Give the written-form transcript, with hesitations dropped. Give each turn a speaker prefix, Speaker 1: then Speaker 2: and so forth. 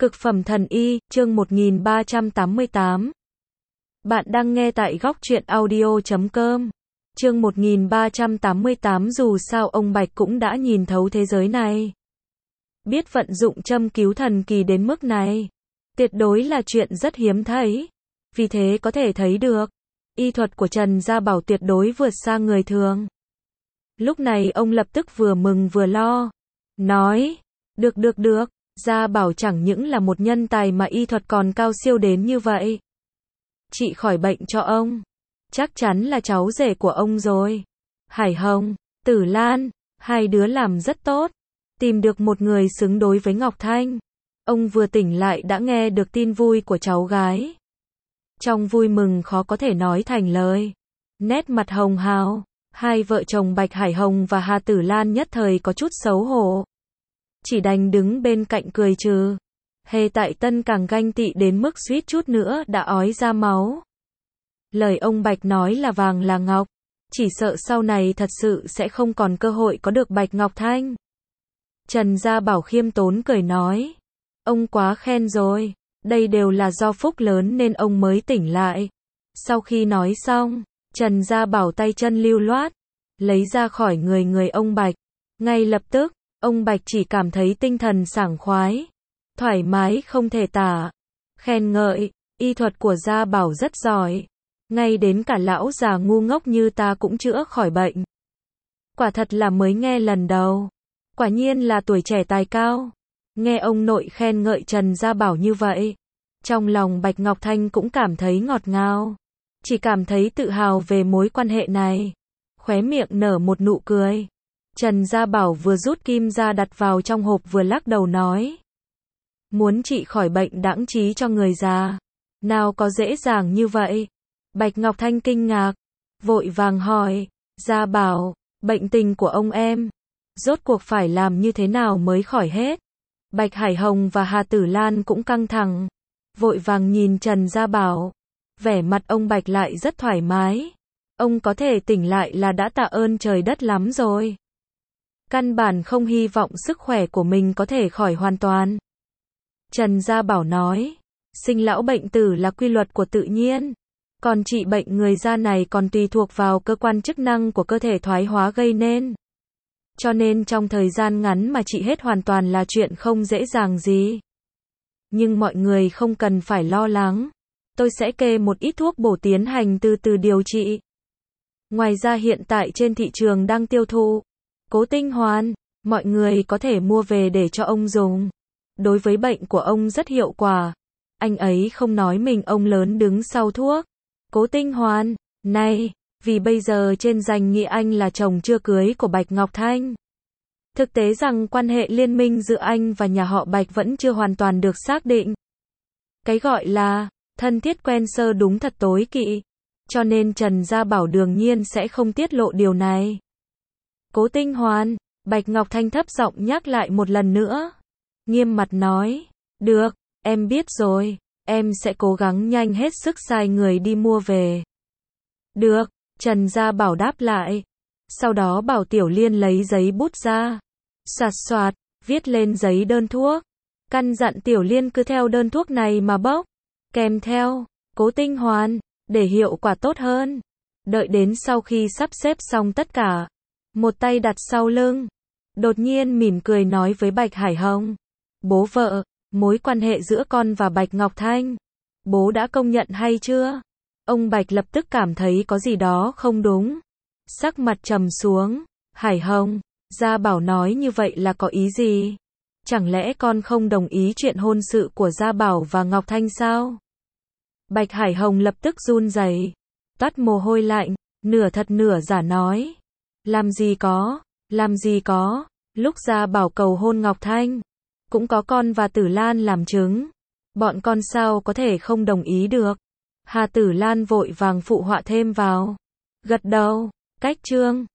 Speaker 1: Cực phẩm thần y, chương 1388. Bạn đang nghe tại góc truyện audio.com. Chương 1388. Dù sao ông Bạch cũng đã nhìn thấu thế giới này. Biết vận dụng châm cứu thần kỳ đến mức này, tuyệt đối là chuyện rất hiếm thấy. Vì thế có thể thấy được, y thuật của Trần Gia Bảo tuyệt đối vượt xa người thường. Lúc này ông lập tức vừa mừng vừa lo. Nói, được. Gia Bảo chẳng những là một nhân tài mà y thuật còn cao siêu đến như vậy. Trị khỏi bệnh cho ông, chắc chắn là cháu rể của ông rồi. Hải Hồng, Tử Lan, hai đứa làm rất tốt. Tìm được một người xứng đối với Ngọc Thanh. Ông vừa tỉnh lại đã nghe được tin vui của cháu gái. Trong vui mừng khó có thể nói thành lời. Nét mặt hồng hào, hai vợ chồng Bạch Hải Hồng và Hà Tử Lan nhất thời có chút xấu hổ. Chỉ đành đứng bên cạnh cười trừ. Hề Tại Tân càng ganh tị đến mức suýt chút nữa đã ói ra máu. Lời ông Bạch nói là vàng là ngọc, chỉ sợ sau này thật sự sẽ không còn cơ hội có được Bạch Ngọc Thanh. Trần Gia Bảo khiêm tốn cười nói, ông quá khen rồi, đây đều là do phúc lớn nên ông mới tỉnh lại. Sau khi nói xong, Trần Gia Bảo tay chân lưu loát, lấy ra khỏi người ông Bạch. Ngay lập tức, ông Bạch chỉ cảm thấy tinh thần sảng khoái, thoải mái không thể tả. Khen ngợi, y thuật của Gia Bảo rất giỏi. Ngay đến cả lão già ngu ngốc như ta cũng chữa khỏi bệnh. Quả thật là mới nghe lần đầu. Quả nhiên là tuổi trẻ tài cao. Nghe ông nội khen ngợi Trần Gia Bảo như vậy, trong lòng Bạch Ngọc Thanh cũng cảm thấy ngọt ngào. Chỉ cảm thấy tự hào về mối quan hệ này. Khóe miệng nở một nụ cười. Trần Gia Bảo vừa rút kim ra đặt vào trong hộp vừa lắc đầu nói. Muốn trị khỏi bệnh đãng trí cho người già, nào có dễ dàng như vậy. Bạch Ngọc Thanh kinh ngạc, vội vàng hỏi, Gia Bảo, bệnh tình của ông em, rốt cuộc phải làm như thế nào mới khỏi hết? Bạch Hải Hồng và Hà Tử Lan cũng căng thẳng, vội vàng nhìn Trần Gia Bảo. Vẻ mặt ông Bạch lại rất thoải mái. Ông có thể tỉnh lại là đã tạ ơn trời đất lắm rồi. Căn bản không hy vọng sức khỏe của mình có thể khỏi hoàn toàn. Trần Gia Bảo nói, sinh lão bệnh tử là quy luật của tự nhiên. Còn trị bệnh người già này còn tùy thuộc vào cơ quan chức năng của cơ thể thoái hóa gây nên. Cho nên trong thời gian ngắn mà trị hết hoàn toàn là chuyện không dễ dàng gì. Nhưng mọi người không cần phải lo lắng. Tôi sẽ kê một ít thuốc bổ tiến hành từ từ điều trị. Ngoài ra hiện tại trên thị trường đang tiêu thụ Cố Tinh Hoàn, mọi người có thể mua về để cho ông dùng. Đối với bệnh của ông rất hiệu quả. Anh ấy không nói mình ông lớn đứng sau thuốc Cố Tinh Hoàn này, vì bây giờ trên danh nghĩa anh là chồng chưa cưới của Bạch Ngọc Thanh. Thực tế rằng quan hệ liên minh giữa anh và nhà họ Bạch vẫn chưa hoàn toàn được xác định. Cái gọi là thân thiết quen sơ đúng thật tối kỵ. Cho nên Trần Gia Bảo đương nhiên sẽ không tiết lộ điều này. Cố Tinh Hoàn, Bạch Ngọc Thanh thấp giọng nhắc lại một lần nữa. Nghiêm mặt nói, được, em biết rồi, em sẽ cố gắng nhanh hết sức sai người đi mua về. Được, Trần Gia Bảo đáp lại. Sau đó bảo Tiểu Liên lấy giấy bút ra. Soạt soạt, viết lên giấy đơn thuốc. Căn dặn Tiểu Liên cứ theo đơn thuốc này mà bốc. Kèm theo, Cố Tinh Hoàn, để hiệu quả tốt hơn. Đợi đến sau khi sắp xếp xong tất cả, một tay đặt sau lưng, đột nhiên mỉm cười nói với Bạch Hải Hồng. Bố vợ, mối quan hệ giữa con và Bạch Ngọc Thanh, bố đã công nhận hay chưa? Ông Bạch lập tức cảm thấy có gì đó không đúng. Sắc mặt trầm xuống. Hải Hồng, Gia Bảo nói như vậy là có ý gì? Chẳng lẽ con không đồng ý chuyện hôn sự của Gia Bảo và Ngọc Thanh sao? Bạch Hải Hồng lập tức run rẩy, toát mồ hôi lạnh, nửa thật nửa giả nói. Làm gì có, lúc Gia Bảo cầu hôn Ngọc Thanh, cũng có con và Tử Lan làm chứng. Bọn con sao có thể không đồng ý được? Hà Tử Lan vội vàng phụ họa thêm vào. Gật đầu, cách chương.